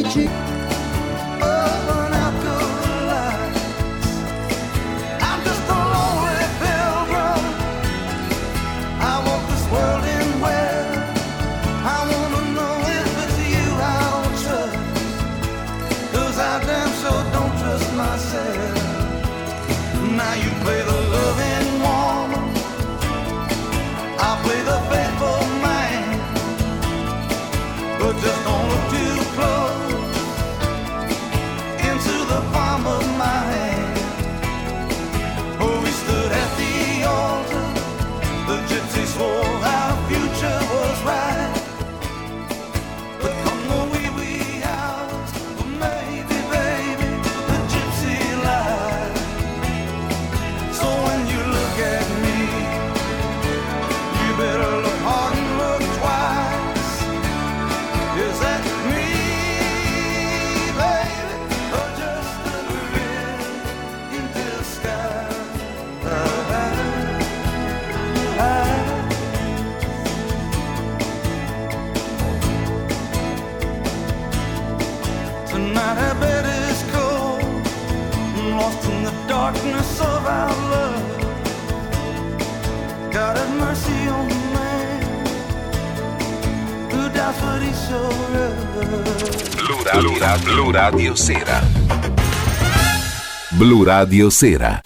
cheek. Oh, an outdoor lights. I'm just a lonely pilgrim. I walk this world in where I wanna know if it's you I'll trust. 'Cause I damn sure don't trust myself. Now you play the loving woman, I'll play the faithful man. But just don't look too close into the palm of my hand. Oh, we stood at the altar, the gypsy swore our future was right. But come the wee hours, maybe, baby, the gypsy lied. So when you look at me, you better look hard and look twice. Is that me, baby, or just a grin in disguise? Tonight our bed is cold, lost in the darkness of our love. God have mercy on the man who doubts what he showed. Blu Radio Sera. Blu Radio Sera.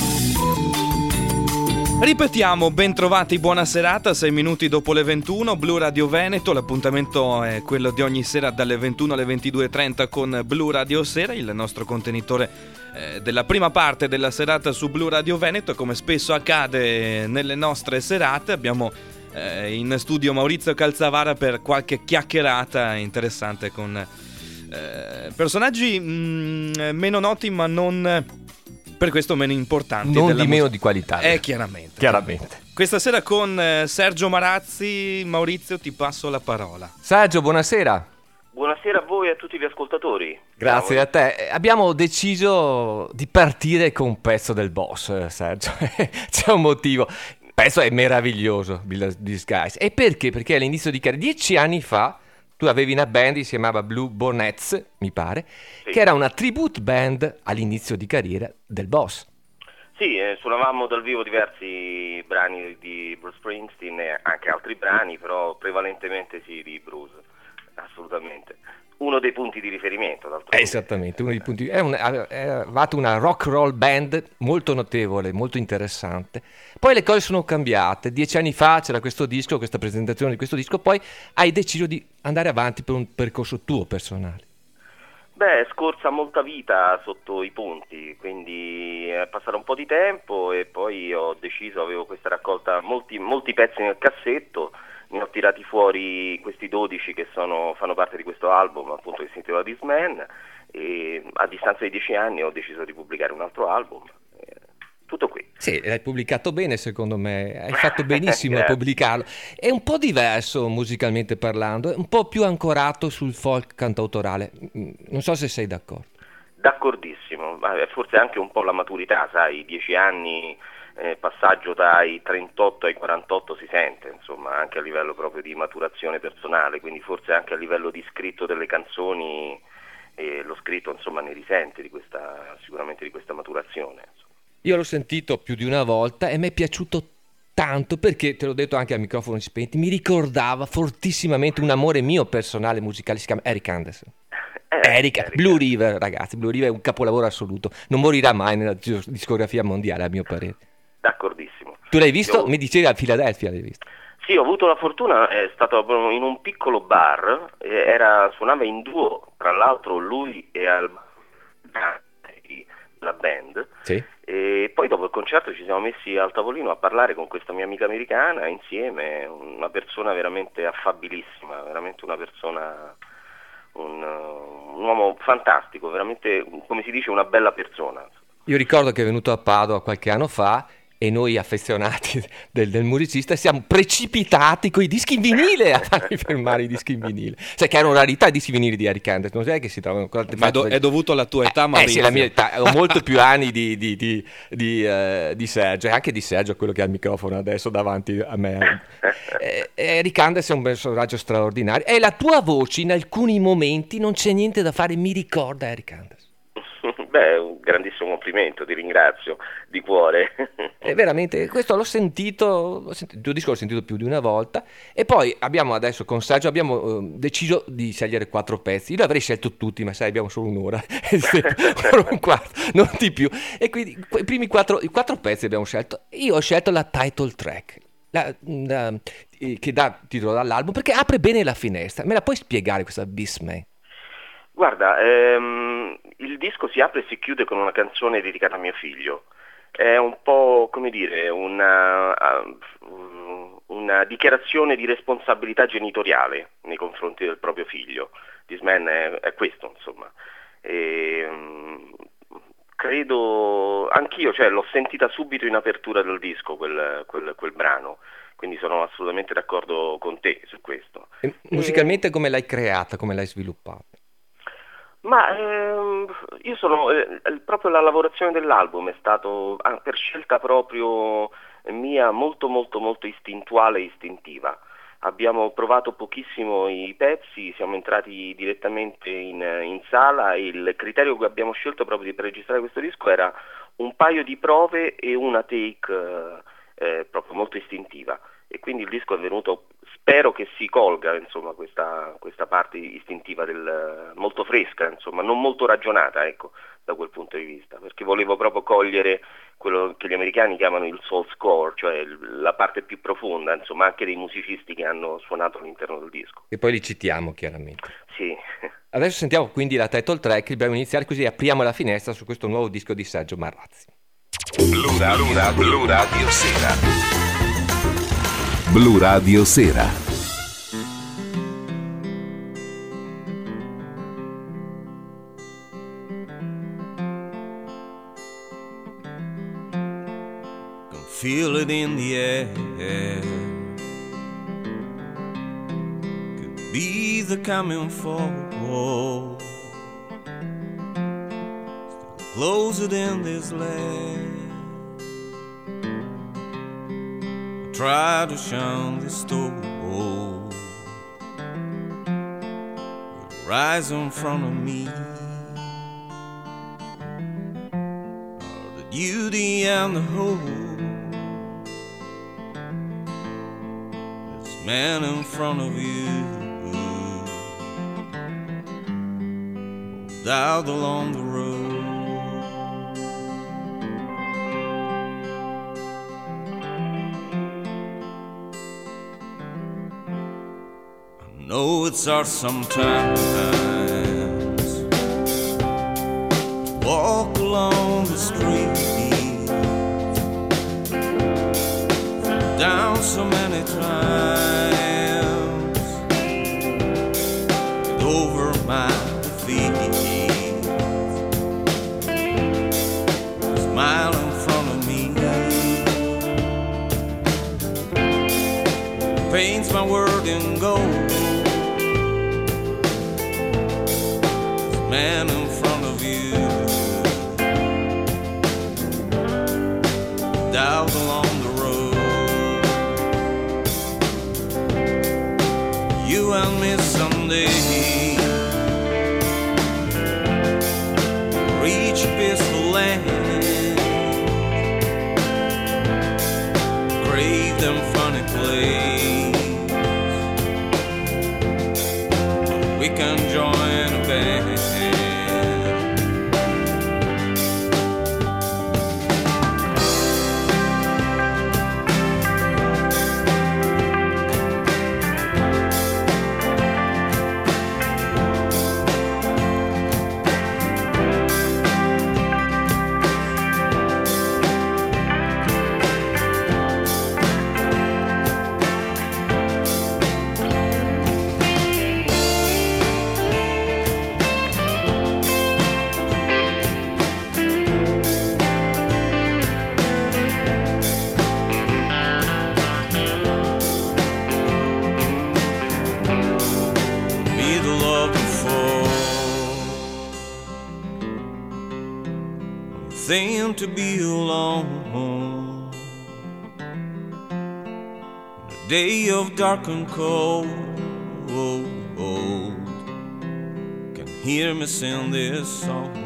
Ripetiamo, ben trovati, buona serata, 6 minuti dopo le 21, Blu Radio Veneto, l'appuntamento è quello di ogni sera dalle 21 alle 22.30 con Blu Radio Sera, il nostro contenitore della prima parte della serata su Blu Radio Veneto. E come spesso accade nelle nostre serate abbiamo in studio Maurizio Calzavara per qualche chiacchierata interessante con personaggi meno noti ma non per questo meno importanti, non di meno di qualità, chiaramente. Questa sera con Sergio Marazzi. Maurizio, ti passo la parola. Sergio, buonasera. Buonasera a voi e a tutti gli ascoltatori. Grazie a te. Abbiamo deciso di partire con un pezzo del boss, Sergio. C'è un motivo. Il pezzo è meraviglioso, Disguise. E perché? Perché all'inizio di carriera, 10 anni fa, tu avevi una band che si chiamava Blue Bonnets, mi pare, sì, che era una tribute band all'inizio di carriera del boss. Sì, suonavamo dal vivo diversi brani di Bruce Springsteen e anche altri brani, però prevalentemente sì di Bruce, assolutamente. Uno dei punti di riferimento, d'altronde. Esattamente, uno dei punti. Avevate una rock roll band molto notevole, molto interessante. Poi le cose sono cambiate. 10 anni fa c'era questo disco, questa presentazione di questo disco, poi hai deciso di andare avanti per un percorso tuo personale. Beh, è scorsa molta vita sotto i ponti, quindi è passato un po' di tempo e poi ho deciso, avevo questa raccolta, molti pezzi nel cassetto. Ne ho tirati fuori questi 12 che fanno parte di questo album, appunto, che si intitola This Man, e a distanza di 10 anni ho deciso di pubblicare un altro album. Tutto qui. Sì, l'hai pubblicato bene, secondo me, hai fatto benissimo a pubblicarlo. È un po' diverso musicalmente parlando, è un po' più ancorato sul folk cantautorale. Non so se sei d'accordo. D'accordissimo, forse anche un po' la maturità, sai, 10 anni... passaggio dai 38 ai 48 si sente, insomma, anche a livello proprio di maturazione personale, quindi forse anche a livello di scritto delle canzoni lo scritto, insomma, ne risente sicuramente di questa maturazione, insomma. Io l'ho sentito più di una volta e mi è piaciuto tanto perché, te l'ho detto anche a microfoni spenti, mi ricordava fortissimamente un amore mio personale musicale, si chiama Eric Anderson. Eric. Blue River, ragazzi, Blue River è un capolavoro assoluto, non morirà mai nella discografia mondiale, a mio parere. D'accordissimo. Tu l'hai visto? Mi dicevi a Philadelphia l'hai visto. Sì, ho avuto la fortuna, è stato in un piccolo bar, suonava in duo, tra l'altro lui e la band, sì. E poi dopo il concerto ci siamo messi al tavolino a parlare con questa mia amica americana insieme, una persona veramente affabilissima, veramente una persona, un uomo fantastico, veramente, come si dice, una bella persona. Io ricordo che è venuto a Padova qualche anno fa e noi affezionati del musicista siamo precipitati con i dischi in vinile a fargli firmare i dischi in vinile, cioè che erano rarità i dischi vinili di Eric Anders, non sai che si trovano Ma è dovuto alla tua età, Maurizio? Sì, la mia età, ho molto più anni di Sergio, e anche di Sergio, quello che ha il microfono adesso davanti a me. Eric Anders è un personaggio straordinario, e la tua voce in alcuni momenti non c'è niente da fare, mi ricorda Eric Anders. Beh, un grandissimo complimento, ti ringrazio di cuore. Veramente, questo l'ho sentito, il tuo disco l'ho sentito più di una volta, e poi abbiamo adesso con Sergio deciso di scegliere 4 pezzi. Io avrei scelto tutti, ma sai, abbiamo solo un'ora, un quarto, non di più, e quindi i 4 pezzi abbiamo scelto. Io ho scelto la title track, che dà titolo all'album, perché apre bene la finestra. Me la puoi spiegare questa Beast Man? Guarda, il disco si apre e si chiude con una canzone dedicata a mio figlio. È un po', come dire, una dichiarazione di responsabilità genitoriale nei confronti del proprio figlio. This Man è questo, insomma. Credo, anch'io, cioè, l'ho sentita subito in apertura del disco, quel brano. Quindi sono assolutamente d'accordo con te su questo. E musicalmente come l'hai creata, come l'hai sviluppata? Ma io sono proprio la lavorazione dell'album è stato per scelta proprio mia molto molto molto istintuale e istintiva. Abbiamo provato pochissimo i pezzi, siamo entrati direttamente in sala, e il criterio che abbiamo scelto proprio per registrare questo disco era un paio di prove e una take proprio molto istintiva, e quindi il disco è venuto, spero che si colga, insomma, questa parte istintiva molto fresca, insomma, non molto ragionata, ecco, da quel punto di vista, perché volevo proprio cogliere quello che gli americani chiamano il soul score, cioè la parte più profonda, insomma, anche dei musicisti che hanno suonato all'interno del disco. E poi li citiamo, chiaramente. Sì. Adesso sentiamo quindi la title track, dobbiamo iniziare, così apriamo la finestra su questo nuovo disco di Sergio Marrazzi. Blu Radio Sera. Blu Radio Sera. Can feel it in the air. Could be the coming fall. Still closer than this land. Try to shun the storm. You rise in front of me. The duty and the hope. This man in front of you moved out along the road. know it's hard sometimes to walk along the street, down so many times, get over my defeat, smile in front of me, paints my world in gold. Man in front of you, down along the road, you and me someday, reach a peaceful land, crave them funny place, we can join a band. thing to be alone. The day of dark and cold, can hear me sing this song.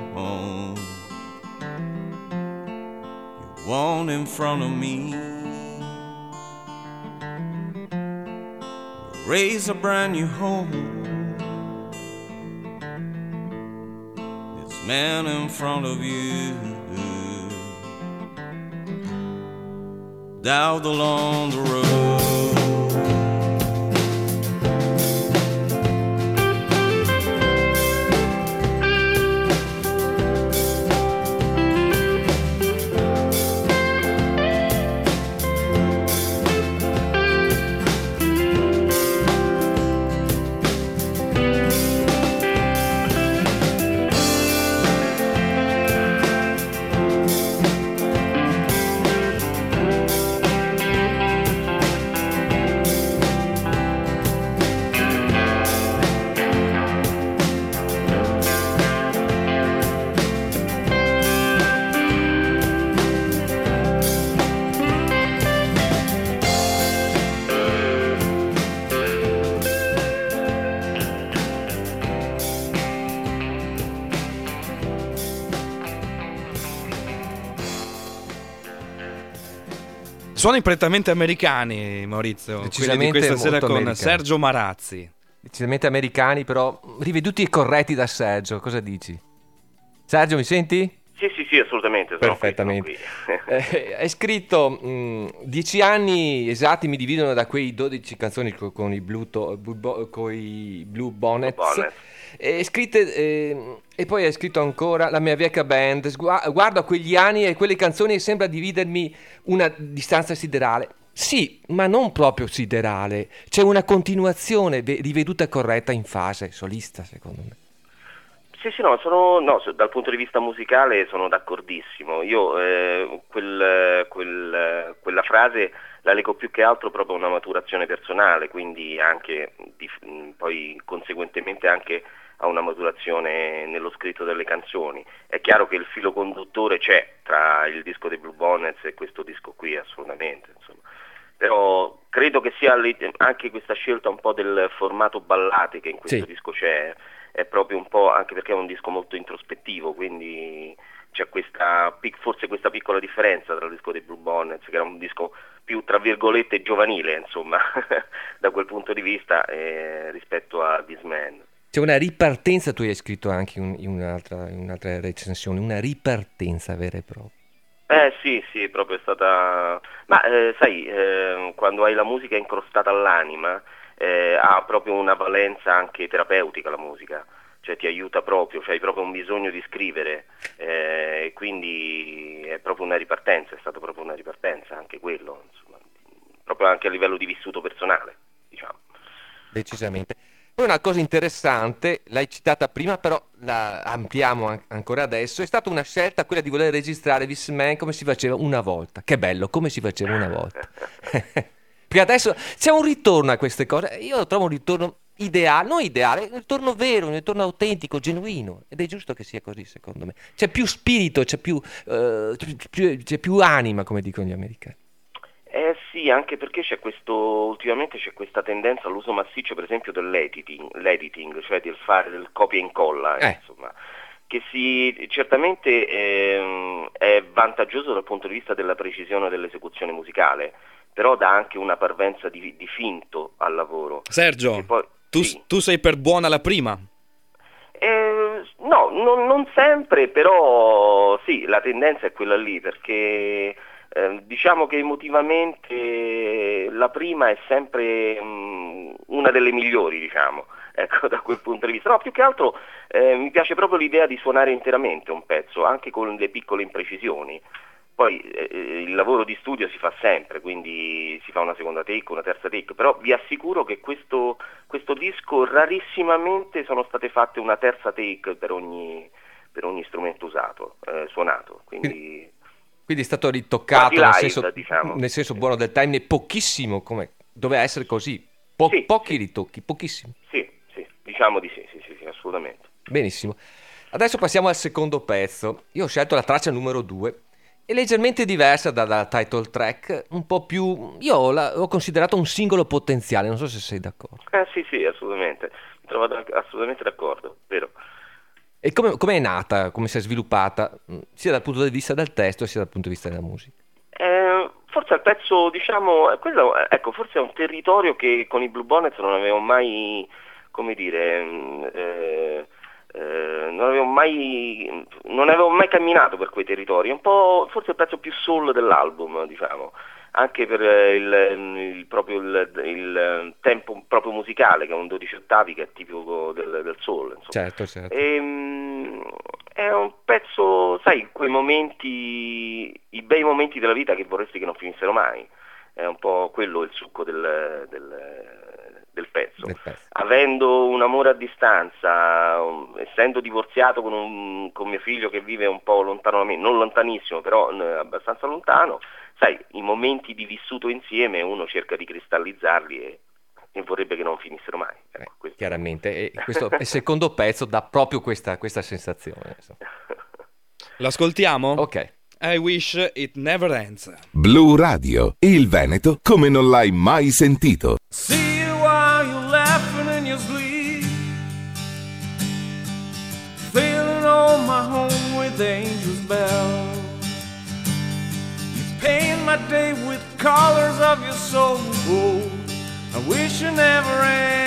You want in front of me, raise a brand new home. This man in front of you, down along the road. Suoni prettamente americani, Maurizio, quelli di questa sera con americani. Sergio Marazzi. Decisamente americani, però riveduti e corretti da Sergio. Cosa dici? Sergio, mi senti? Sì, assolutamente. Perfettamente. Hai scritto 10 anni esatti mi dividono da quei 12 canzoni con i Blue Bonnets. Scritte, e poi hai scritto ancora la mia vecchia band. Guardo a quegli anni e quelle canzoni e sembra dividermi una distanza siderale. Sì, ma non proprio siderale. C'è una continuazione riveduta e corretta in fase solista, secondo me. Sì, dal punto di vista musicale sono d'accordissimo. Io quella frase la leggo più che altro proprio a una maturazione personale, quindi anche poi conseguentemente anche a una maturazione nello scritto delle canzoni. È chiaro che il filo conduttore c'è tra il disco dei Blue Bonnets e questo disco qui, assolutamente, insomma. Però credo che sia anche questa scelta un po' del formato ballate che in questo disco c'è, è proprio un po', anche perché è un disco molto introspettivo, quindi c'è forse questa piccola differenza tra il disco dei Blue Bonnets, che era un disco più tra virgolette giovanile, insomma, da quel punto di vista, rispetto a This Man. C'è una ripartenza, tu hai scritto anche in un'altra recensione, una ripartenza vera e propria. Sì, proprio è stata... Ma sai, quando hai la musica incrostata all'anima, ha proprio una valenza anche terapeutica la musica, cioè ti aiuta proprio, cioè hai proprio un bisogno di scrivere, quindi è proprio una ripartenza, è stata proprio una ripartenza anche quello, insomma, proprio anche a livello di vissuto personale, diciamo. Decisamente. Poi una cosa interessante, l'hai citata prima, però la ampliamo ancora adesso, è stata una scelta quella di voler registrare This Man come si faceva una volta. Che bello, come si faceva una volta. Perché adesso c'è un ritorno a queste cose, io lo trovo un ritorno ideale, non ideale, un ritorno vero, un ritorno autentico, genuino, ed è giusto che sia così, secondo me. C'è più spirito, c'è più anima, come dicono gli americani. Sì, anche perché ultimamente c'è questa tendenza all'uso massiccio, per esempio, l'editing, cioè del fare del copia e incolla, insomma, che certamente è vantaggioso dal punto di vista della precisione dell'esecuzione musicale, però dà anche una parvenza di finto al lavoro. Sergio, poi, tu sei per buona la prima? No, non sempre, però sì, la tendenza è quella lì, perché diciamo che emotivamente la prima è sempre una delle migliori, diciamo, ecco, da quel punto di vista. No, più che altro mi piace proprio l'idea di suonare interamente un pezzo, anche con le piccole imprecisioni. Poi il lavoro di studio si fa sempre, quindi si fa una seconda take, una terza take, però vi assicuro che questo disco rarissimamente sono state fatte una terza take per ogni strumento usato, suonato, quindi è stato ritoccato live, nel senso buono del termine, pochissimo, come doveva essere così, pochi ritocchi, pochissimo. Sì, diciamo di sì, assolutamente. Benissimo. Adesso passiamo al secondo pezzo. Io ho scelto la traccia numero 2. È leggermente diversa dalla title track, un po' più... Io l'ho considerato un singolo potenziale, non so se sei d'accordo. Sì, assolutamente. Mi trovo assolutamente d'accordo, vero. E come è nata, come si è sviluppata, sia dal punto di vista del testo sia dal punto di vista della musica? Forse il pezzo, diciamo, quello, ecco, forse è un territorio che con i Blue Bonnets non avevo mai, come dire, non avevo mai camminato per quei territori. Un po' forse il pezzo più soul dell'album, diciamo, anche per il tempo proprio musicale, che è un 12 ottavi, che è tipico del soul, insomma. Certo. È un pezzo, sai, quei momenti, i bei momenti della vita che vorresti che non finissero mai. È un po' quello il succo del pezzo. Avendo un amore a distanza, essendo divorziato con mio figlio che vive un po' lontano da me, non lontanissimo, però abbastanza lontano, sai, i momenti di vissuto insieme uno cerca di cristallizzarli e vorrebbe che non finissero mai. Chiaramente, e questo il secondo pezzo dà proprio questa sensazione. L'ascoltiamo? Ok. I wish it never ends. Blu Radio, il Veneto come non l'hai mai sentito. See you while you're laughing in your sleep, feeling on my home with angels' bells. You paint my day with colors of your soul. I wish you never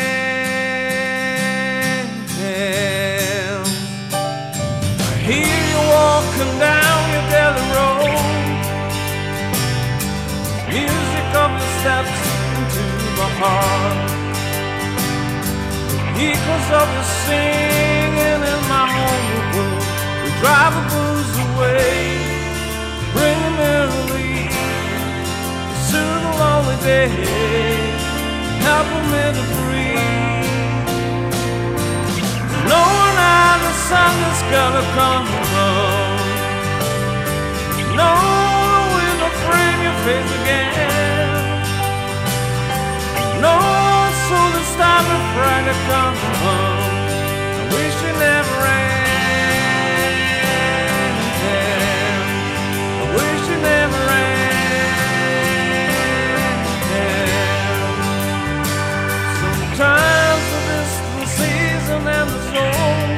ends. I hear you walking down your Delhi road, music of your steps into my heart, echoes of your singing in my home world. We drive the blues away, bring them in relief, soothe the lonely day, help them in the breeze, knowing how the sun is gonna come, knowing we're gonna frame your face again, knowing so this time of Friday come, I wish you never end, I wish you never end. Sometimes the distant season and the zone,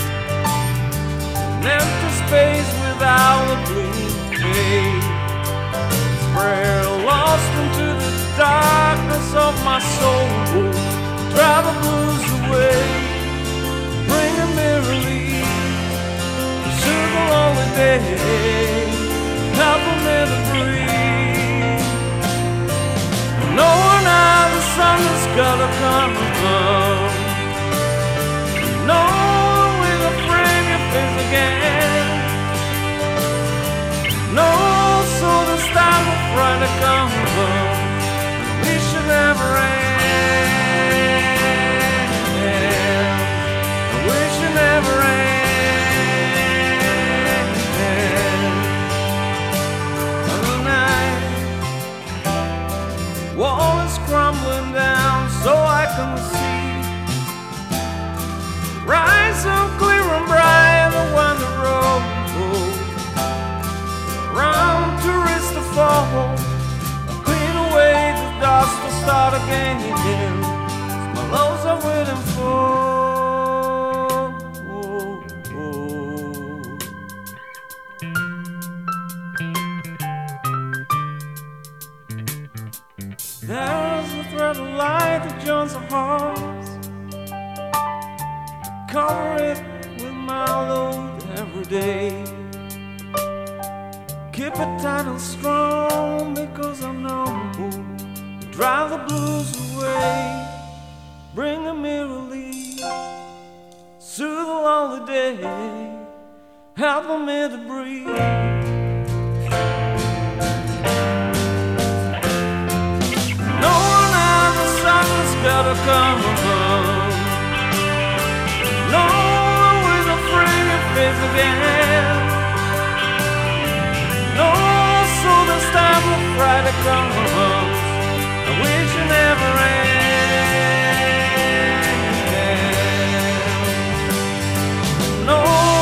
an empty space without a gleaming fade, prayer lost into the darkness of my soul, drive the blues away, bring them in relief, soothe the lonely day, help them in the breeze, knowing how the sun is gonna come, knowing we're gonna frame your face again, no, so this time will Friday come, we should never end, we should never end. Another night, wall is crumbling down so I can see, rise so clear and bright when the road round to reach the fall, clean away the dust to start again, my loves are waiting for. There's a thread of light that joins our hearts, cover it with my load every day, keep it tight and strong because I know you drive the blues away, bring them in relief, soothe the lonely day, help them in to breathe, knowing how the sun is gotta come, knowing we're gonna frame your face again, no, so this time when Friday comes, I wish you never end. No.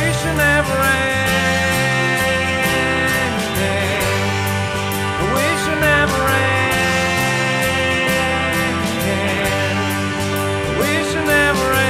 wish it never ended. I wish it never ended. I wish it never ended.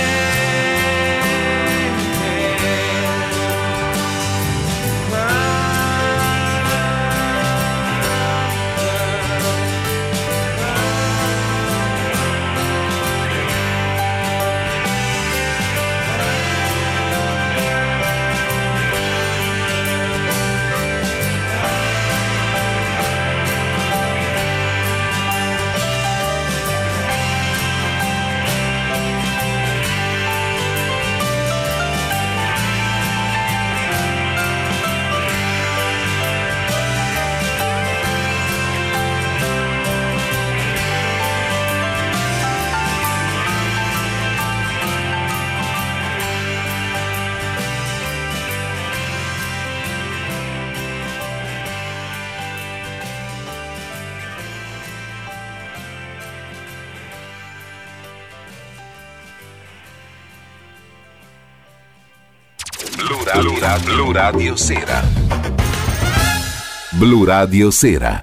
Blu Radio Sera. Blu Radio Sera.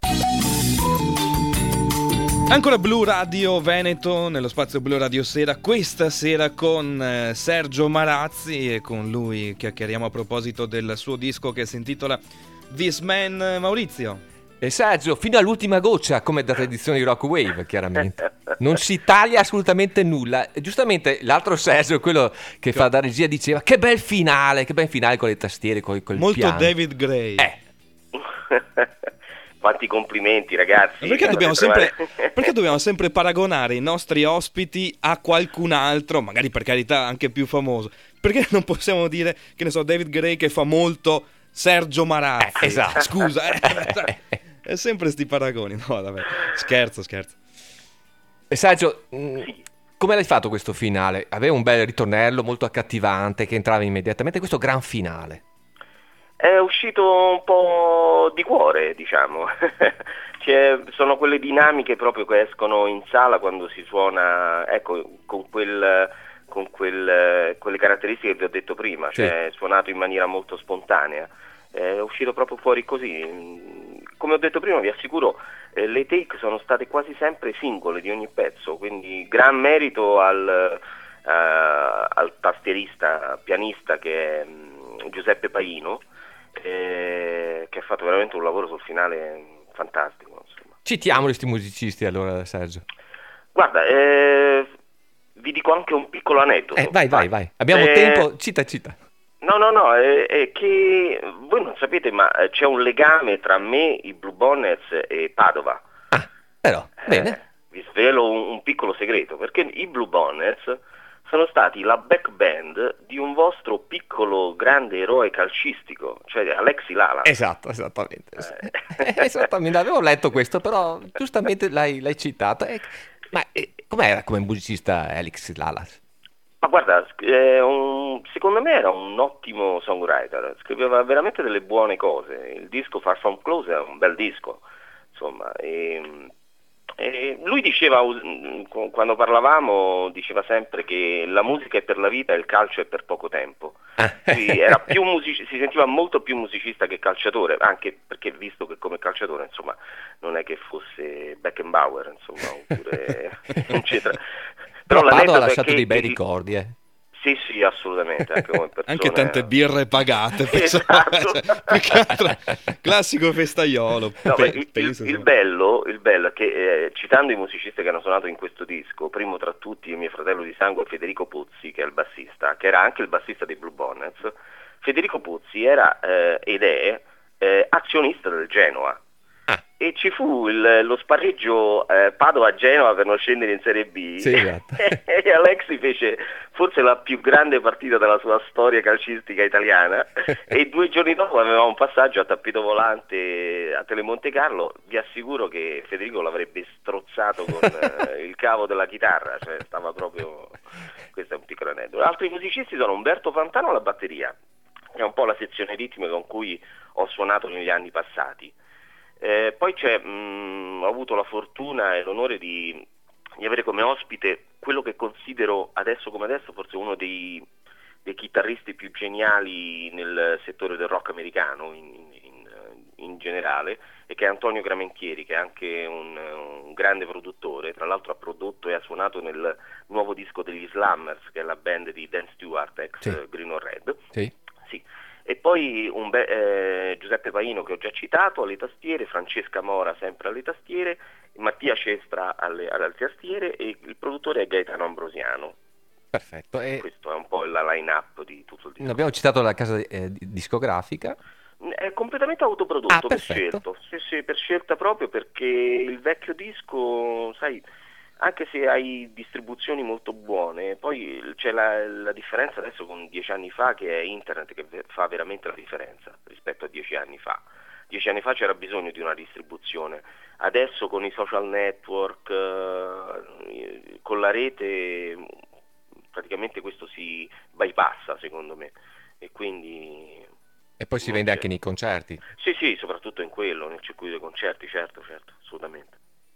Ancora Blu Radio Veneto nello spazio Blu Radio Sera, questa sera con Sergio Marazzi, e con lui chiacchieriamo a proposito del suo disco che si intitola This Man. Maurizio. E Sergio, fino all'ultima goccia, come da tradizione di Rock Wave, chiaramente. Non si taglia assolutamente nulla. E giustamente l'altro Sergio, quello che fa da regia, diceva che bel finale con le tastiere, col molto piano. David Gray. Quanti complimenti, ragazzi. Ma perché dobbiamo sempre paragonare i nostri ospiti a qualcun altro, magari per carità anche più famoso? Perché non possiamo dire, che ne so, David Gray che fa molto Sergio Marazzi? Esatto. Scusa, è sempre sti paragoni. No, vabbè, scherzo. E Sergio, come l'hai fatto questo finale? Aveva un bel ritornello molto accattivante che entrava immediatamente, questo gran finale. È uscito un po' di cuore, diciamo. Sono quelle dinamiche proprio che escono in sala quando si suona, ecco, con quelle caratteristiche che vi ho detto prima, cioè suonato in maniera molto spontanea. È uscito proprio fuori così. Come ho detto prima, vi assicuro, le take sono state quasi sempre singole di ogni pezzo, quindi gran merito al tastierista, pianista, che è Giuseppe Paino, che ha fatto veramente un lavoro sul finale fantastico, insomma. Citiamo questi musicisti allora, Sergio. Guarda, vi dico anche un piccolo aneddoto. Vai. Abbiamo tempo, cita. No, è che voi non sapete, ma c'è un legame tra me, i Blue Bonnets e Padova. Però, bene. Vi svelo un piccolo segreto, perché i Blue Bonnets sono stati la back band di un vostro piccolo grande eroe calcistico, cioè Alexi Lala. Esattamente. Esattamente, avevo letto questo, però giustamente l'hai citato. Ma com'era come musicista Alex Lalas? Ma guarda, secondo me era un ottimo songwriter, scriveva veramente delle buone cose. Il disco Far From Close è un bel disco, insomma. E lui diceva, quando parlavamo, diceva sempre che la musica è per la vita e il calcio è per poco tempo. Lui era si sentiva molto più musicista che calciatore, anche perché visto che come calciatore, insomma, non è che fosse Beckenbauer, insomma, oppure eccetera. Però Padova ha lasciato dei bei ricordi, Sì, assolutamente, anche come persone. Anche tante birre pagate, esatto. Classico festaiolo. No, il bello è che, citando i musicisti che hanno suonato in questo disco, primo tra tutti mio fratello di sangue Federico Puzzi, che è il bassista, che era anche il bassista dei Blue Bonnets. Federico Puzzi era ed è azionista del Genoa. E ci fu lo spareggio Padova-Genova per non scendere in Serie B. Sì, esatto. E Alexi fece forse la più grande partita della sua storia calcistica italiana e 2 giorni dopo aveva un passaggio a tappeto volante a Telemonte Carlo. Vi assicuro che Federico l'avrebbe strozzato con il cavo della chitarra, cioè stava proprio... Questo è un piccolo aneddoto. Altri musicisti sono Umberto Fantano alla batteria, che è un po' la sezione ritmica con cui ho suonato negli anni passati. Poi ho avuto la fortuna e l'onore di avere come ospite quello che considero adesso come adesso forse uno dei dei chitarristi più geniali nel settore del rock americano in generale, e che è Antonio Gramentieri, che è anche un grande produttore. Tra l'altro ha prodotto e ha suonato nel nuovo disco degli Slammers, che è la band di Dan Stewart, ex Green or Red. Sì. Sì. E poi Giuseppe Paino, che ho già citato, alle tastiere, Francesca Mora sempre alle tastiere, Mattia Cestra alle tastiere, e il produttore è Gaetano Ambrosiano. Perfetto. E Questo è un po' la line-up di tutto il disco. abbiamo citato la casa discografica. È completamente autoprodotto, per perfetto. scelta. Sì, per scelta, proprio perché il vecchio disco, sai, anche se hai distribuzioni molto buone, poi c'è la differenza adesso con 10 anni fa, che è internet che fa veramente la differenza rispetto a 10 anni fa. 10 anni fa c'era bisogno di una distribuzione, adesso con i social network, con la rete, praticamente questo si bypassa, secondo me, e quindi... E poi si vende anche nei concerti. Sì, soprattutto in quello, nel circuito dei concerti, certo, assolutamente.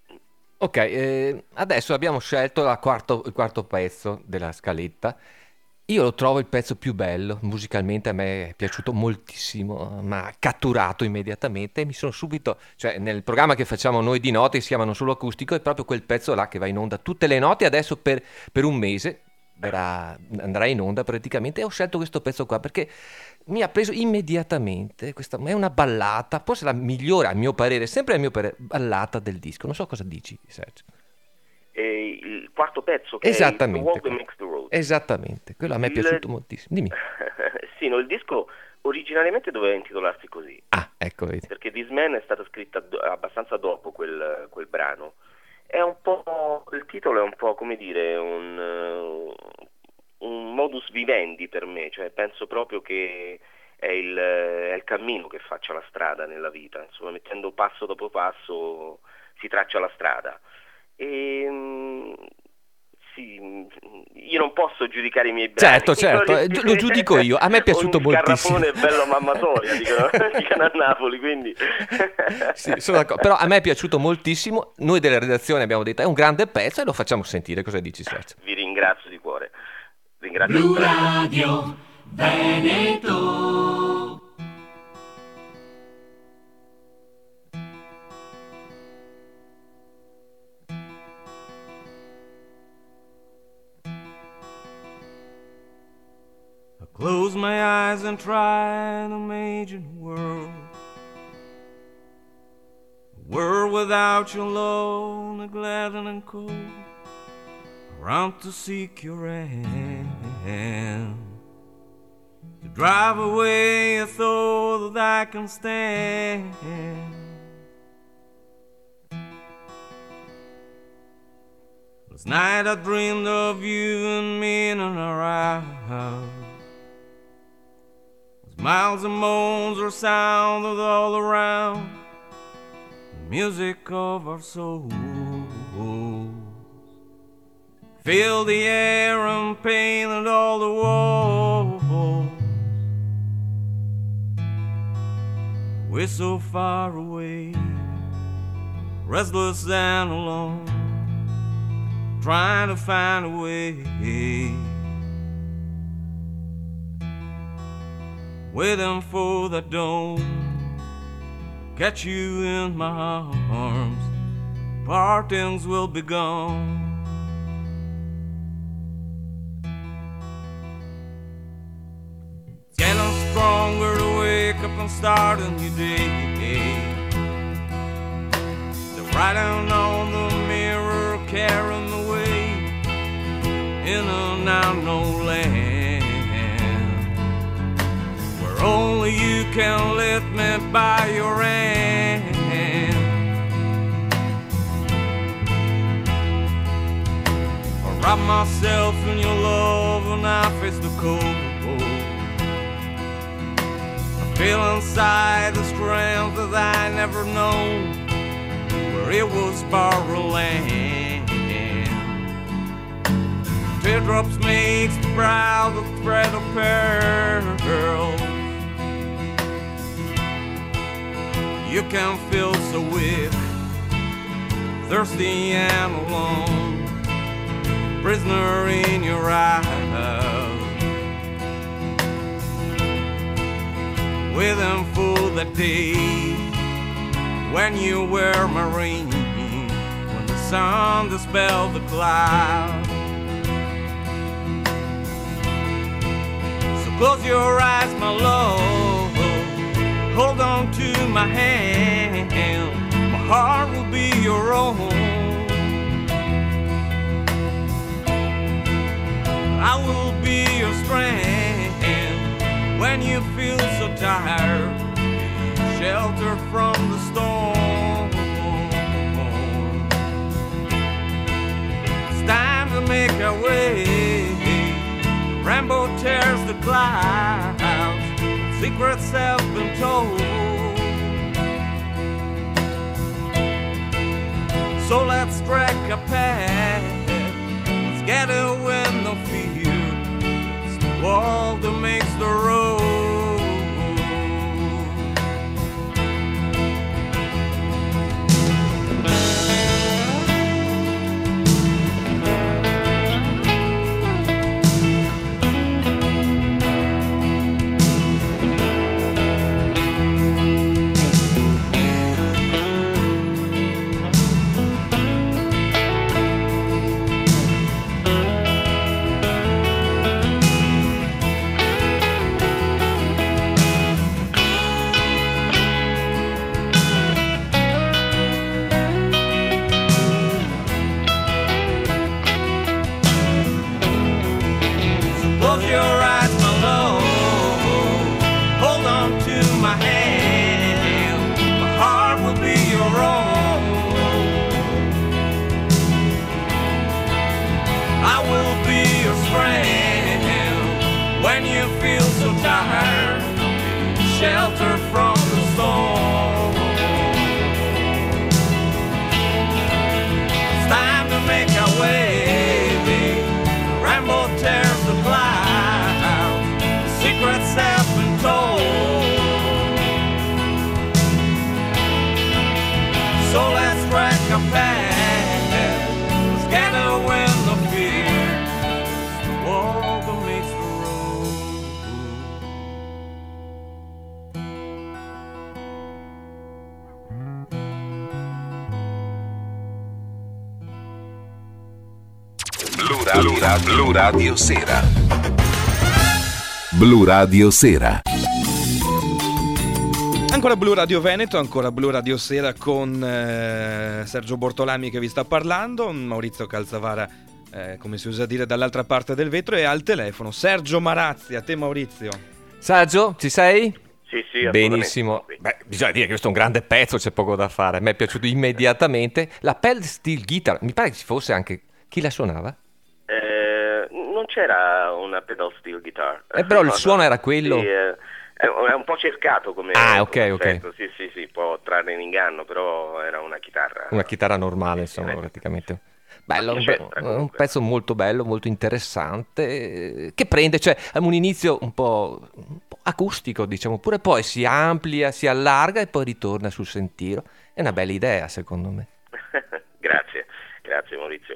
Ok, adesso abbiamo scelto il quarto pezzo della scaletta. Io lo trovo il pezzo più bello, musicalmente a me è piaciuto moltissimo, mi ha catturato immediatamente e mi sono subito, cioè nel programma che facciamo noi di notte, si chiama Non Solo Acustico, è proprio quel pezzo là che va in onda tutte le notti, adesso per un mese andrà in onda praticamente, e ho scelto questo pezzo qua perché mi ha preso immediatamente. Questa è una ballata, forse la migliore a mio parere, sempre a mio parere, ballata del disco. Non so cosa dici, Sergio. E il quarto pezzo, che è The Walk That Makes the Road. Esattamente, quello a me è piaciuto moltissimo. Dimmi. Sì, no, il disco originariamente doveva intitolarsi così. Ah, ecco, vedi. Perché This Man è stata scritta abbastanza dopo quel brano. È un po', il titolo è un po', come dire, un modus vivendi per me, cioè penso proprio che è il cammino che faccia la strada nella vita, insomma, mettendo passo dopo passo si traccia la strada. E sì, io non posso giudicare i miei brani. Certo, lo giudico io, a me è piaciuto moltissimo. Il Garrafone è bello mammatoria, dicono a Napoli, quindi... Sì, sono d'accordo, però a me è piaciuto moltissimo, noi della redazione abbiamo detto è un grande pezzo e lo facciamo sentire, cosa dici, Sergio? Vi ringrazio di cuore. Ringrazio Blu Radio Veneto. Close my eyes and try to imagine a world without your love, neglected and cold, around to seek your hand, to drive away a thought that I can stand. Last night I dreamed of you and me in our house. Miles and moans are sound of all around, the music of our souls. Fill the air and painted all the walls. We're so far away, restless and alone, trying to find a way. Waiting for that dawn, catch you in my arms, partings will be gone. It's getting stronger to wake up and start a new day. The writing on the mirror carrying the way in an unknown land. Only you can lift me by your hand. I wrap myself in your love and I face the cold. I feel inside the strength that I never known, where it was borrowed land. Teardrops makes the brow the thread of pearls. You can feel so weak, thirsty and alone, prisoner in your eyes. with him full the day. When you were marine, when the sun dispelled the clouds. So close your eyes, my love, hold on to my hand. My heart will be your own. I will be your strength when you feel so tired. Shelter from the storm. It's time to make our way. The rainbow tears the clouds. Secrets have been told. So let's strike a path. Let's get away, no fear. It's the wall that makes the road. Shelter from the storm. It's time to make our way. The rainbow tears the clouds. Secrets have been told. So let's strike a path. Let's get away the fear. It's the wall that makes the road. Blu Radio Sera. Blu Radio Sera. Ancora Blu Radio Veneto, ancora Blu Radio Sera con Sergio Bortolami che vi sta parlando, Maurizio Calzavara, come si usa dire, dall'altra parte del vetro, e al telefono Sergio Marazzi. A te, Maurizio. Sergio, ci sei? Sì, sì, benissimo. Beh, bisogna dire che questo è un grande pezzo, c'è poco da fare. A me è piaciuto immediatamente. La pedal steel guitar, mi pare che ci fosse anche chi la suonava? Non c'era una pedal steel guitar. Però il suono era quello. Sì, è un po' cercato come ok. effetto. Sì, può trarre in inganno, però era una chitarra. Una chitarra normale, insomma, praticamente. Bello, un pezzo molto bello, molto interessante, che prende, cioè, ha un inizio un po' acustico, diciamo, pure poi si amplia, si allarga e poi ritorna sul sentiero. È una bella idea, secondo me. Grazie Maurizio.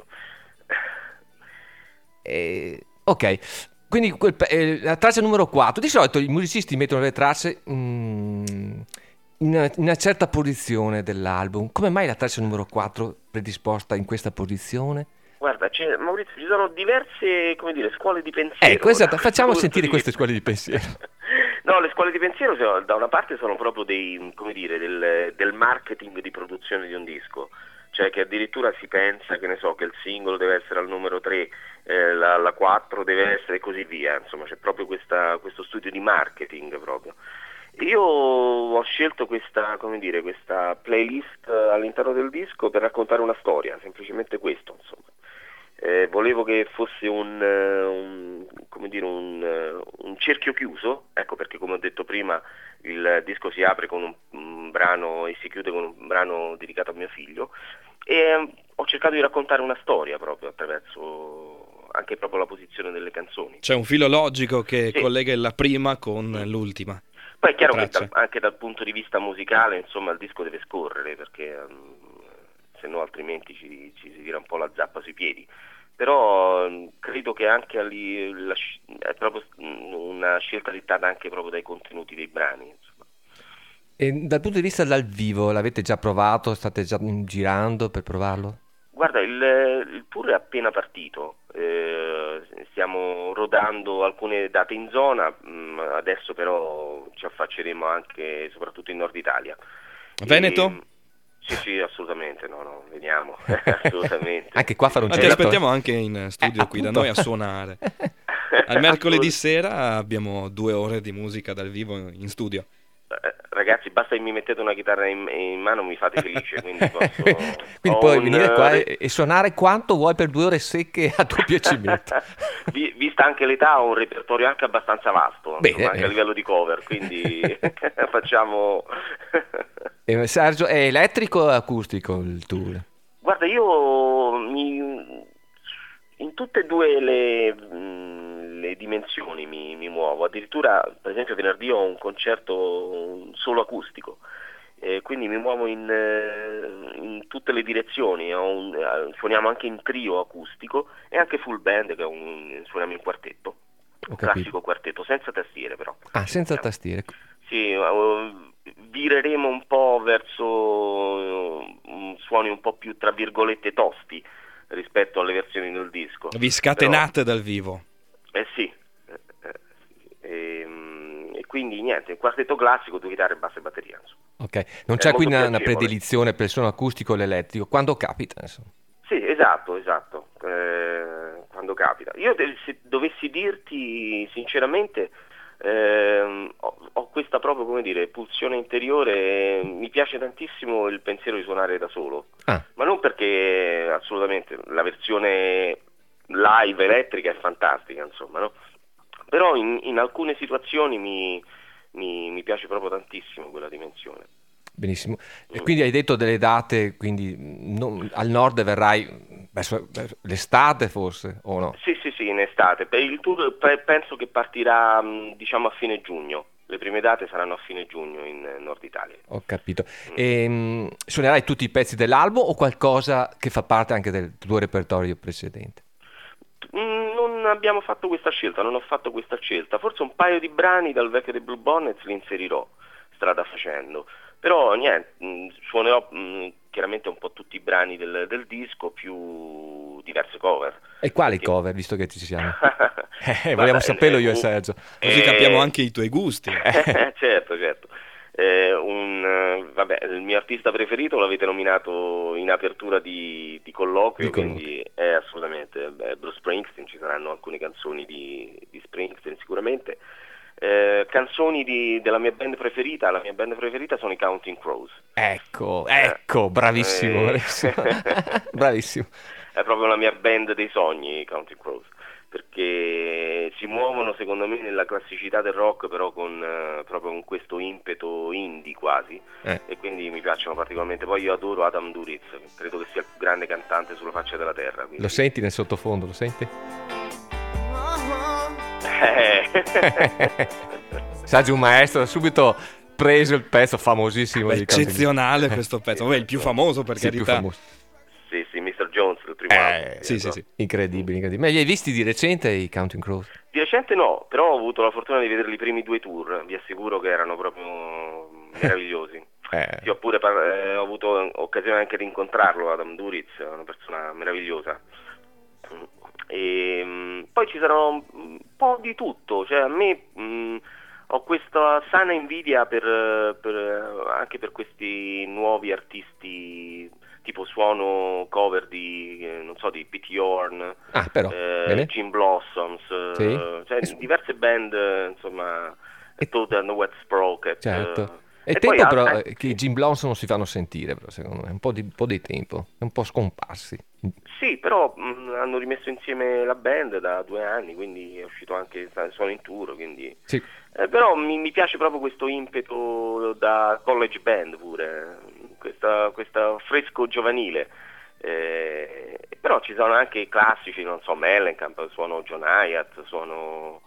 Ok, quindi la traccia numero 4. Di solito i musicisti mettono le tracce in una certa posizione dell'album. Come mai la traccia numero 4 predisposta in questa posizione? Guarda, Maurizio, ci sono diverse, come dire, scuole di pensiero. Ecco, esatto, facciamo sentire queste scuole di pensiero. No, le scuole di pensiero da una parte sono proprio del marketing di produzione di un disco. Cioè che addirittura si pensa, che ne so, che il singolo deve essere al numero 3, la 4 deve essere, e così via. Insomma, c'è proprio questo studio di marketing proprio. Io ho scelto questa playlist all'interno del disco per raccontare una storia, semplicemente questo, insomma. Volevo che fosse un cerchio chiuso, ecco perché, come ho detto prima, il disco si apre con un brano e si chiude con un brano dedicato a mio figlio, e ho cercato di raccontare una storia proprio attraverso anche proprio la posizione delle canzoni. C'è un filo logico che sì. collega la prima con l'ultima. Poi è chiaro che anche dal punto di vista musicale, insomma, il disco deve scorrere, perché se no altrimenti ci si tira un po' la zappa sui piedi. Però credo che anche lì è proprio una scelta dettata anche proprio dai contenuti dei brani, insomma. E dal punto di vista dal vivo, l'avete già provato? State già girando per provarlo? Guarda, il tour è appena partito, stiamo rodando alcune date in zona, adesso però ci affacceremo anche soprattutto in Nord Italia. Veneto? Sì, assolutamente, no, vediamo, assolutamente. Anche qua fare un Ma ti certo. aspettiamo anche in studio qui da appunto. noi a suonare. Al mercoledì sera abbiamo 2 ore di musica dal vivo in studio. Ragazzi, basta che mi mettete una chitarra in mano, mi fate felice, quindi posso... Quindi ho puoi un, venire qua re- e suonare quanto vuoi per 2 ore secche a tuo piacimento. Vista anche l'età, ho un repertorio anche abbastanza vasto, Bene, insomma, anche a livello di cover, quindi facciamo... Sergio, è elettrico o acustico il tour? Guarda, in tutte e due le dimensioni mi muovo, addirittura per esempio venerdì ho un concerto solo acustico, quindi mi muovo in tutte le direzioni, suoniamo anche in trio acustico e anche full band, che suoniamo in quartetto, Ho capito. classico quartetto, senza tastiere però. Ah, senza tastiere. Sì, vireremo un po' verso suoni un po' più tra virgolette tosti rispetto alle versioni del disco. Vi scatenate dal vivo. Sì. E quindi niente, un quartetto classico, 2 chitarre, basso e batteria. Insomma. Ok, non c'è molto quindi una piacevole. predilizione per il suono acustico o l'elettrico? Quando capita, insomma. Sì, esatto. Quando capita. Io se dovessi dirti sinceramente, ho questa proprio, come dire, pulsione interiore, mi piace tantissimo il pensiero di suonare da solo, ma non perché assolutamente la versione live elettrica è fantastica, insomma, no? Però in alcune situazioni mi piace proprio tantissimo quella dimensione. Benissimo. E quindi hai detto delle date, quindi al nord verrai verso l'estate forse, o no? Sì, in estate. Per il tour penso che partirà diciamo a fine giugno. Le prime date saranno a fine giugno in Nord Italia. Ho capito. E, suonerai tutti i pezzi dell'album o qualcosa che fa parte anche del tuo repertorio precedente? Non abbiamo fatto questa scelta, non ho fatto questa scelta. Forse un paio di brani dal vecchio dei Blue Bonnets li inserirò strada facendo. Però niente, suonerò chiaramente un po' tutti i brani del disco, più diverse cover. E quali cover, visto che ci siamo? Vogliamo Guarda, saperlo io e Sergio. Così capiamo anche i tuoi gusti. Certo. Vabbè, il mio artista preferito l'avete nominato in apertura di colloquio, quindi assolutamente Bruce Springsteen, ci saranno alcune canzoni di Springsteen sicuramente. Canzoni della mia band preferita, la mia band preferita sono i Counting Crows. Ecco, bravissimo. Bravissimo. È proprio la mia band dei sogni, i Counting Crows, perché si muovono secondo me nella classicità del rock, però proprio con questo impeto indie quasi, e quindi mi piacciono particolarmente. Poi io adoro Adam Duritz, credo che sia il più grande cantante sulla faccia della terra, quindi... Lo senti nel sottofondo, lo senti? Sergio un maestro, ha subito preso il pezzo famosissimo di Counting Eccezionale questo pezzo. Vabbè, il più famoso, per Sì, più carità. famoso. Sì, Mr. Jones, il primo album. Sì. Incredibile. Ma li hai visti di recente i Counting Crows? Di recente no, però ho avuto la fortuna di vederli i primi 2 tour, vi assicuro che erano proprio meravigliosi. Io pure ho avuto occasione anche di incontrarlo, Adam Duritz, è una persona meravigliosa. E poi ci sarà un po' di tutto, cioè a me ho questa sana invidia anche per questi nuovi artisti, tipo suono cover di Pete Yorn, Jim Blossoms, Sì. cioè diverse band, insomma, Toad and the Wet Sprocket. Certo. È E tempo poi però che i Jim Blossom non si fanno sentire, però secondo me, un po' di tempo, è un po' scomparsi. Sì, però hanno rimesso insieme la band da 2 anni, quindi è uscito anche, sono in tour, quindi... Sì. Però mi piace proprio questo impeto da college band pure, questa fresco giovanile. Però ci sono anche i classici, non so, Mellencamp, suono John Hyatt, suono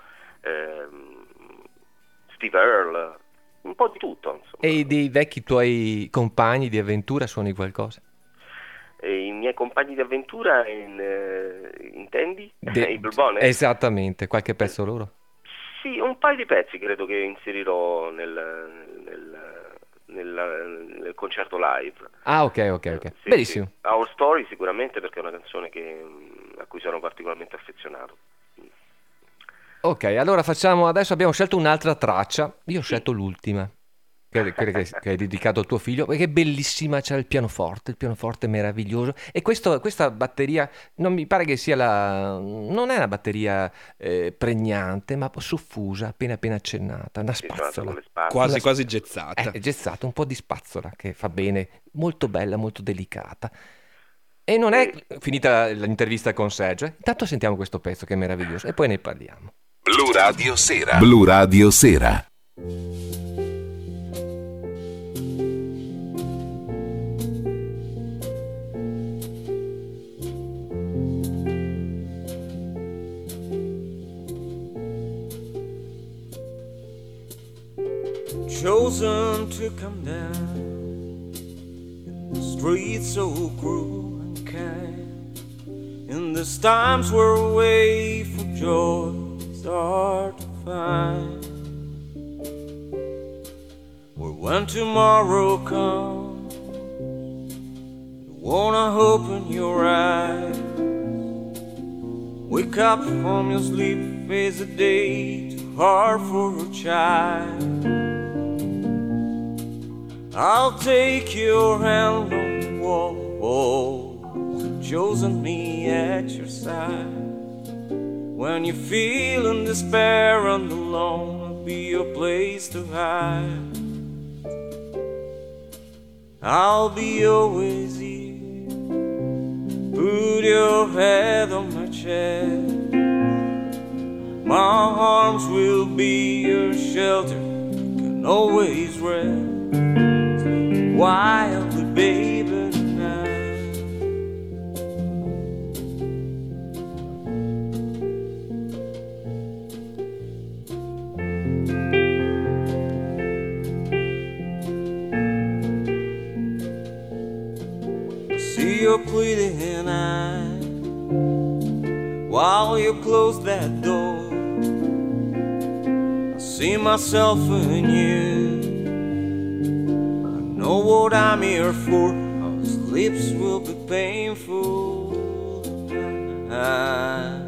Steve Earle, un po' di tutto, insomma. E dei vecchi tuoi compagni di avventura suoni qualcosa? I miei compagni di avventura intendi? I Blue Bonnet? Esattamente, qualche pezzo loro? Sì, un paio di pezzi credo che inserirò nel concerto live. Ah, ok. Sì, Bellissimo. sì. Our Story sicuramente, perché è una canzone a cui sono particolarmente affezionato. Ok, allora adesso abbiamo scelto un'altra traccia, io ho scelto l'ultima, che è dedicato al tuo figlio, perché è bellissima, c'è il pianoforte meraviglioso, e questa batteria, non mi pare che sia non è una batteria pregnante, ma soffusa, appena accennata, una Sì, suonato con spazzola. le spazzole. Quasi quasi gezzata. È gezzata, un po' di spazzola, che fa bene, molto bella, molto delicata. E non è finita l'intervista con Sergio, intanto sentiamo questo pezzo che è meraviglioso, e poi ne parliamo. Blu Radio Sera. Blu Radio Sera. Chosen to come down in the streets so cruel and kind. In these times we're away from joy is hard to find. Where when tomorrow comes, you wanna open your eyes. Wake up from your sleep, face a day too hard for a child. I'll take your hand on the wall, chosen me at your side. When you feel in despair and alone, I'll be your place to hide. I'll be always here, put your head on my chest. My arms will be your shelter, you can always rest. Wildly, baby, tonight. I see your pleading eye while you close that door. I see myself in you. Know what I'm here for. Our lips will be painful tonight.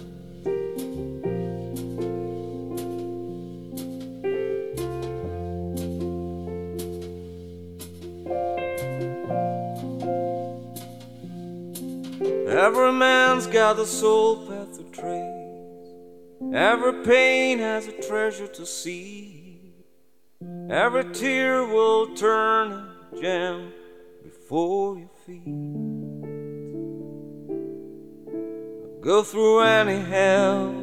Every man's got a soul path to trace. Every pain has a treasure to see. Every tear will turn a gem before your feet. I'll go through any hell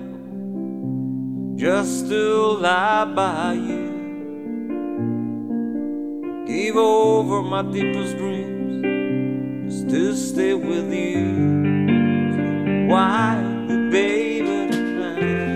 just to lie by you. Give over my deepest dreams just to stay with you. Why, baby, tonight?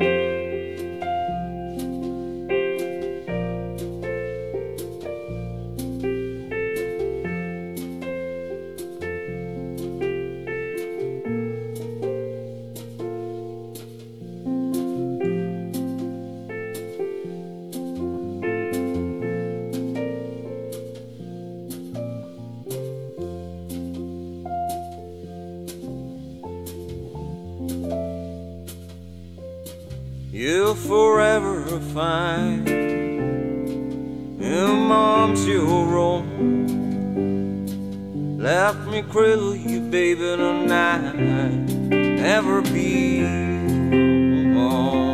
You'll forever find in my arms your own. Let me cradle you, baby, tonight. Never be alone.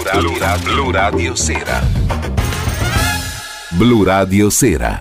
Blu Radio Sera. Blu Radio Sera.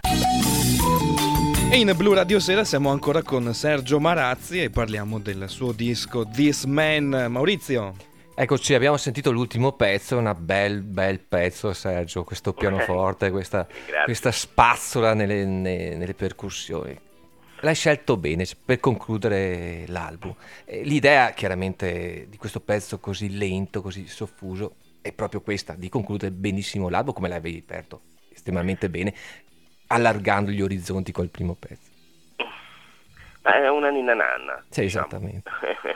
E in Blu Radio Sera siamo ancora con Sergio Marazzi e parliamo del suo disco This Man. Maurizio. Eccoci, abbiamo sentito l'ultimo pezzo, un bel pezzo, Sergio, questo pianoforte, questa spazzola nelle percussioni. L'hai scelto bene per concludere l'album. L'idea chiaramente di questo pezzo così lento, così soffuso, è proprio questa, di concludere benissimo l'album come l'avevi aperto, estremamente bene, allargando gli orizzonti col primo pezzo. È una ninna nanna. Sì, esattamente.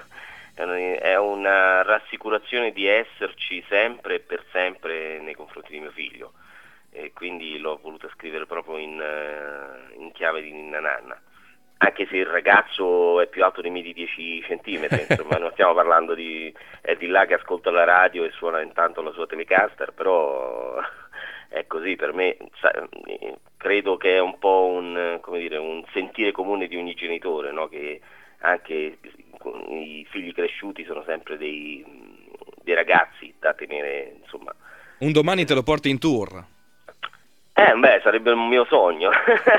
È una rassicurazione di esserci sempre e per sempre nei confronti di mio figlio, e quindi l'ho voluta scrivere proprio in chiave di ninna nanna, anche se il ragazzo è più alto di me di 10 centimetri, insomma non stiamo parlando è di là che ascolta la radio e suona intanto la sua Telecaster, però è così per me. Credo che è un po' un sentire comune di ogni genitore, no? Che anche i figli cresciuti sono sempre dei ragazzi da tenere, insomma. Un domani te lo porti in tour? Sarebbe un mio sogno.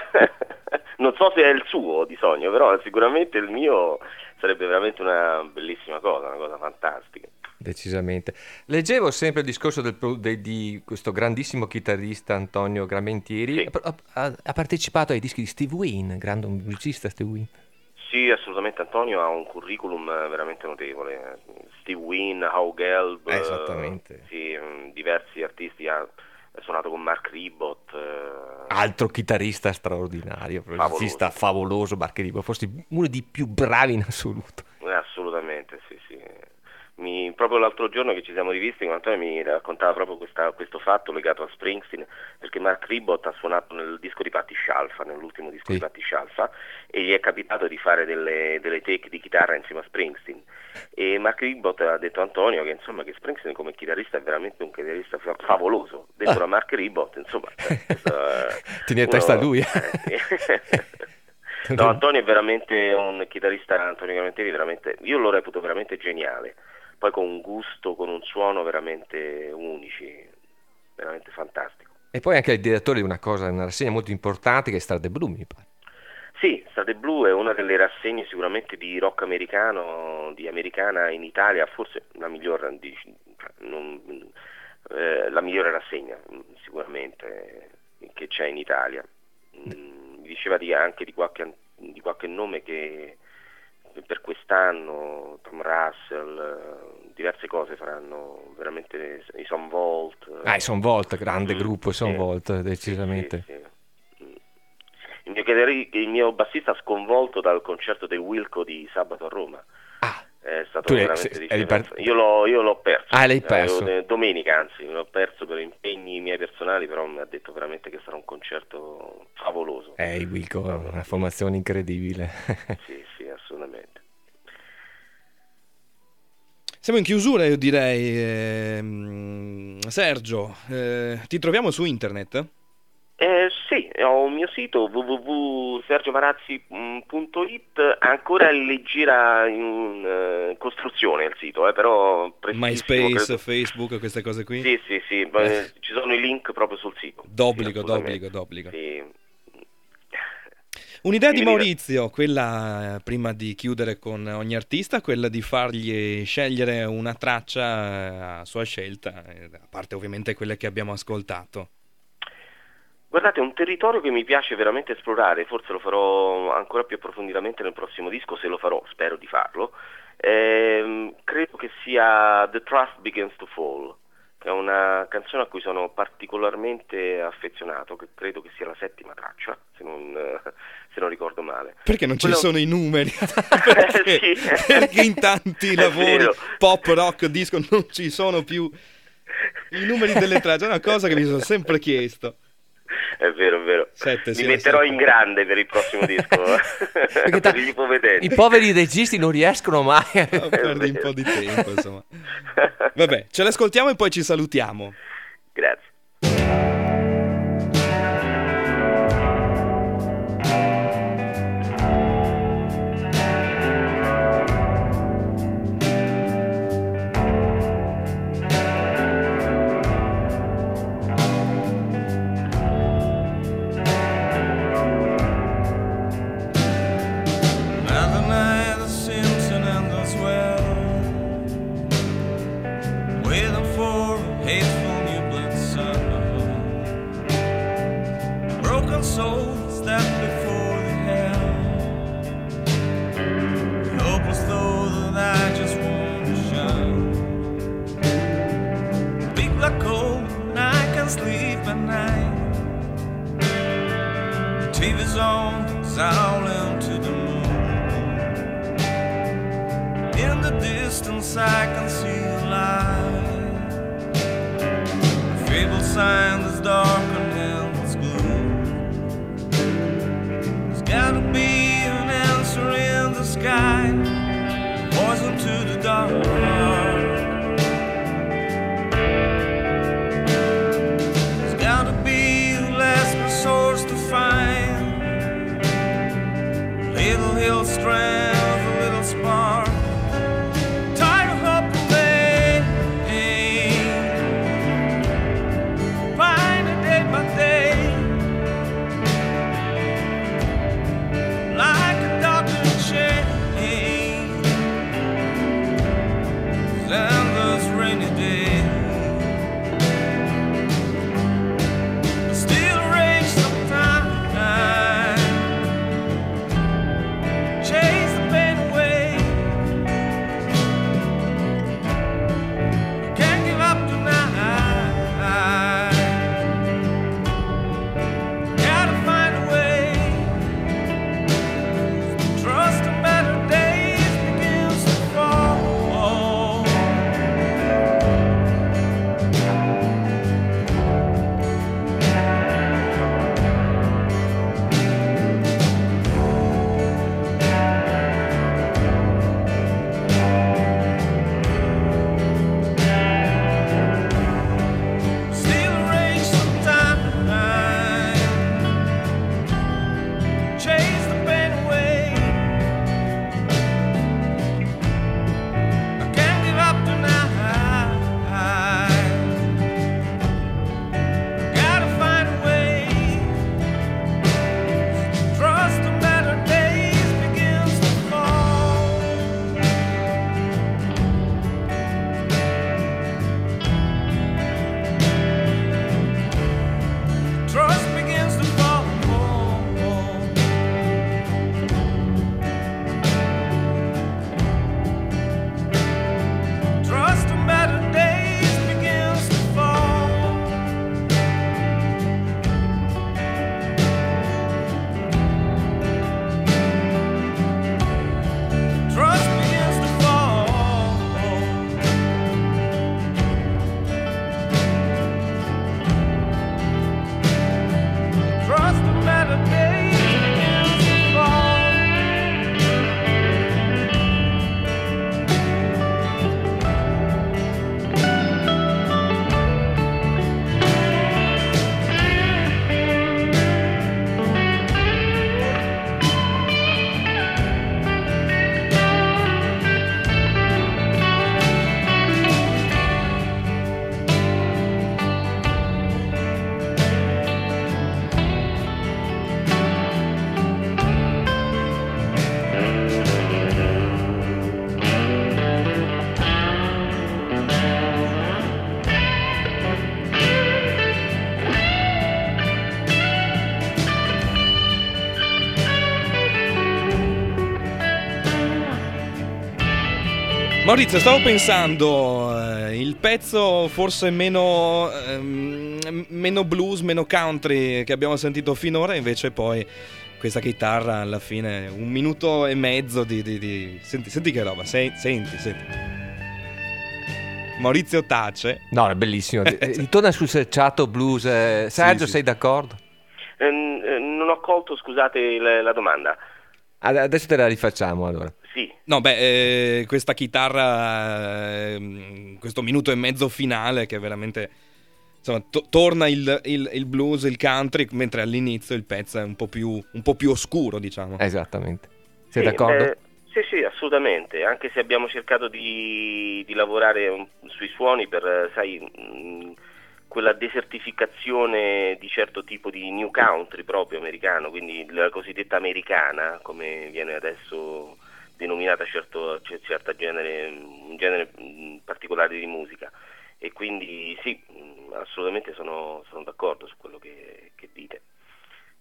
Non so se è il suo di sogno, però sicuramente il mio sarebbe veramente una bellissima cosa, una cosa fantastica. Decisamente. Leggevo sempre il discorso di questo grandissimo chitarrista Antonio Gramentieri. Sì. Ha partecipato ai dischi di Steve Wynn, grande musicista Steve Wynn. Sì, assolutamente. Antonio ha un curriculum veramente notevole. Steve Wynn, How Gelb, esattamente. Diversi artisti. Ha suonato con Mark Ribot. Altro chitarrista straordinario, musicista favoloso, Mark Ribot, forse uno dei più bravi in assoluto. Assolutamente, sì. Proprio l'altro giorno che ci siamo rivisti, Antonio mi raccontava proprio questo fatto legato a Springsteen, perché Mark Ribot ha suonato nel disco di Patti Scialfa, nell'ultimo disco di Patti Scialfa, e gli è capitato di fare delle take di chitarra insieme a Springsteen, e Mark Ribot ha detto a Antonio che insomma che Springsteen come chitarrista è veramente un chitarrista favoloso, detto da Mark Ribot, insomma. Tieni a testa lui. No, Antonio è veramente un chitarrista, Antonio Gramentieri, veramente, io lo reputo veramente geniale, poi con un gusto, con un suono veramente unici, veramente fantastico. E poi anche il direttore di una rassegna molto importante che è Strade Blu, mi pare. Sì, Strade Blu è una delle rassegne sicuramente di rock americano, di americana in Italia, forse la migliore, la migliore rassegna sicuramente che c'è in Italia. Diceva anche di qualche nome che per quest'anno, Tom Russell, diverse cose faranno, veramente i Son Volt. I Son Volt, grande gruppo, i Son Volt, decisamente. Sì. Il mio bassista sconvolto dal concerto dei Wilco di sabato a Roma. È stato veramente difficile. Io l'ho perso. L'hai perso? Domenica, anzi, l'ho perso per impegni miei personali, però mi ha detto veramente che sarà un concerto favoloso. I Wilco, una formazione incredibile. Sì, assolutamente. Siamo in chiusura, io direi. Sergio, ti troviamo su internet? Sì, ho un mio sito www.sergiomarazzi.it, ancora gira in costruzione il sito, però MySpace, credo. Facebook, queste cose qui? Sì, ci sono i link proprio sul sito. D'obbligo. Sì. Un'idea di Maurizio, quella prima di chiudere con ogni artista, quella di fargli scegliere una traccia a sua scelta, a parte ovviamente quelle che abbiamo ascoltato. Guardate, un territorio che mi piace veramente esplorare, forse lo farò ancora più approfonditamente nel prossimo disco, se lo farò, spero di farlo, credo che sia The Trust Begins to Fall, che è una canzone a cui sono particolarmente affezionato, che credo che sia la 7ª traccia, se non ricordo male. Perché non ci sono i numeri? Perché in tanti lavori pop, rock, disco non ci sono più i numeri delle tracce? È una cosa che mi sono sempre chiesto. È vero. Mi metterò in grande per il prossimo disco. Per gli ipovedenti. I poveri registi non riescono mai. Perdi un po' di tempo, insomma. Vabbè, ce l'ascoltiamo e poi ci salutiamo. Grazie. souls that before they hell. Hopeless though that I just want to shine. People are cold and I can't sleep at night. TV's on, it's all into the moon. In the distance I can see a light. A fabled sign that's dark and endless gloom. There's gotta be an answer in the sky. Poison to the dark. There's gotta be a last resource to find. Little hill strand, a little spark. Tired of hope away. Find it day by day. Like a doctor chain. Endless rainy day. Still rage sometimes. Chase the pain away. Can't give up tonight. Gotta find a way. Trust in better days begins to fall. Still rage sometimes. Chase the pain away. I can't give up tonight. Gotta find a way. Trust the better days begins to fall. Trust begins to fall. Trust in better days begins to fall. Trust begins to fall. Trust in better days begins to fall. Maurizio, stavo pensando, il pezzo forse meno blues, meno country che abbiamo sentito finora, invece poi questa chitarra alla fine, 1 minuto e mezzo di... Senti che roba, senti. Maurizio tace. No, è bellissimo. Ritorna sul selciato blues. Sergio, sì. sei d'accordo? Non ho colto, scusate, la domanda. Adesso te la rifacciamo allora. Sì. No, questa chitarra, questo minuto e mezzo finale che veramente, insomma, torna il blues, il country, mentre all'inizio il pezzo è un po' più oscuro, diciamo. Esattamente. Sei Sì, d'accordo? Sì, assolutamente, anche se abbiamo cercato di lavorare sui suoni per, sai, quella desertificazione di certo tipo di new country proprio americano, quindi la cosiddetta americana, come viene adesso denominata un genere particolare di musica. E quindi sì, assolutamente sono d'accordo su quello che dite.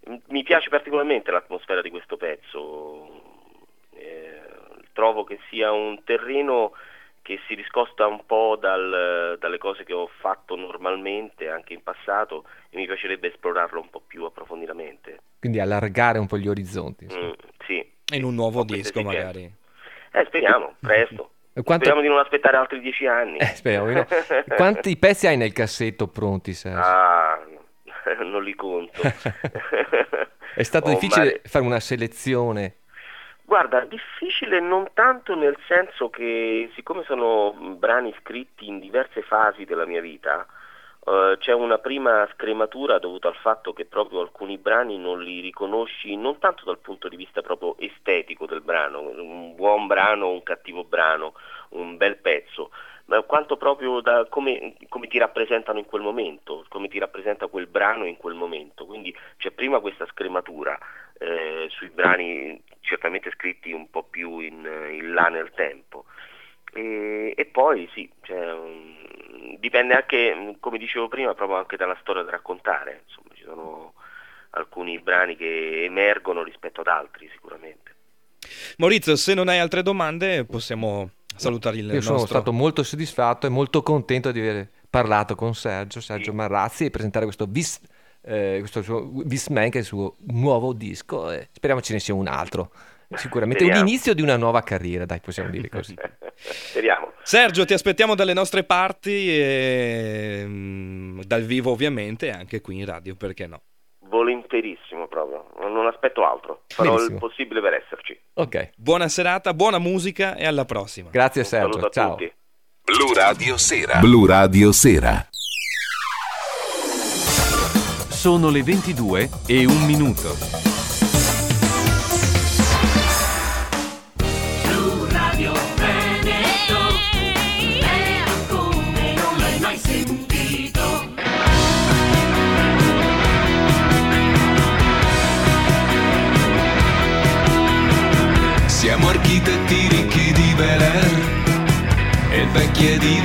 piace particolarmente l'atmosfera di questo pezzo, trovo che sia un terreno che si discosta un po' dalle cose che ho fatto normalmente anche in passato, e mi piacerebbe esplorarlo un po' più approfonditamente. Quindi allargare un po' gli orizzonti. Sì. In un nuovo Ho queste disco esigenze. magari. Speriamo, presto. Speriamo di non aspettare altri 10 anni. Speriamo di no. Quanti pezzi hai nel cassetto pronti, Sergio? Non li conto. È stato difficile fare una selezione? Guarda, difficile non tanto, nel senso che siccome sono brani scritti in diverse fasi della mia vita, c'è una prima scrematura dovuta al fatto che proprio alcuni brani non li riconosci non tanto dal punto di vista proprio estetico del brano, un buon brano, un cattivo brano, un bel pezzo, ma quanto proprio da come ti rappresentano in quel momento, come ti rappresenta quel brano in quel momento. Quindi c'è prima questa scrematura sui brani certamente scritti un po' più in là nel tempo, e poi sì, dipende anche, come dicevo prima, proprio anche dalla storia da raccontare. Insomma, ci sono alcuni brani che emergono rispetto ad altri sicuramente. Maurizio, se non hai altre domande possiamo salutare il nostro... Io sono stato molto soddisfatto e molto contento di aver parlato con Sergio Marrazzi e presentare questo suo Visman, che è il suo nuovo disco, e speriamo ce ne sia un altro. Sicuramente Speriamo. l'inizio di una nuova carriera, dai, possiamo dire così. Speriamo. Sergio, ti aspettiamo dalle nostre parti, dal vivo ovviamente, e anche qui in radio, perché no? Volentierissimo proprio, non aspetto altro, farò Benissimo. il possibile per esserci. Ok, Buona serata, buona musica e alla prossima. grazie Un saluto Sergio, a ciao. tutti. Blu Radio Sera. Blu Radio Sera. Sono le 22:01. Radio Veneto, come non l'hai mai sentito. Siamo architetti ricchi di Bel Air e vecchie di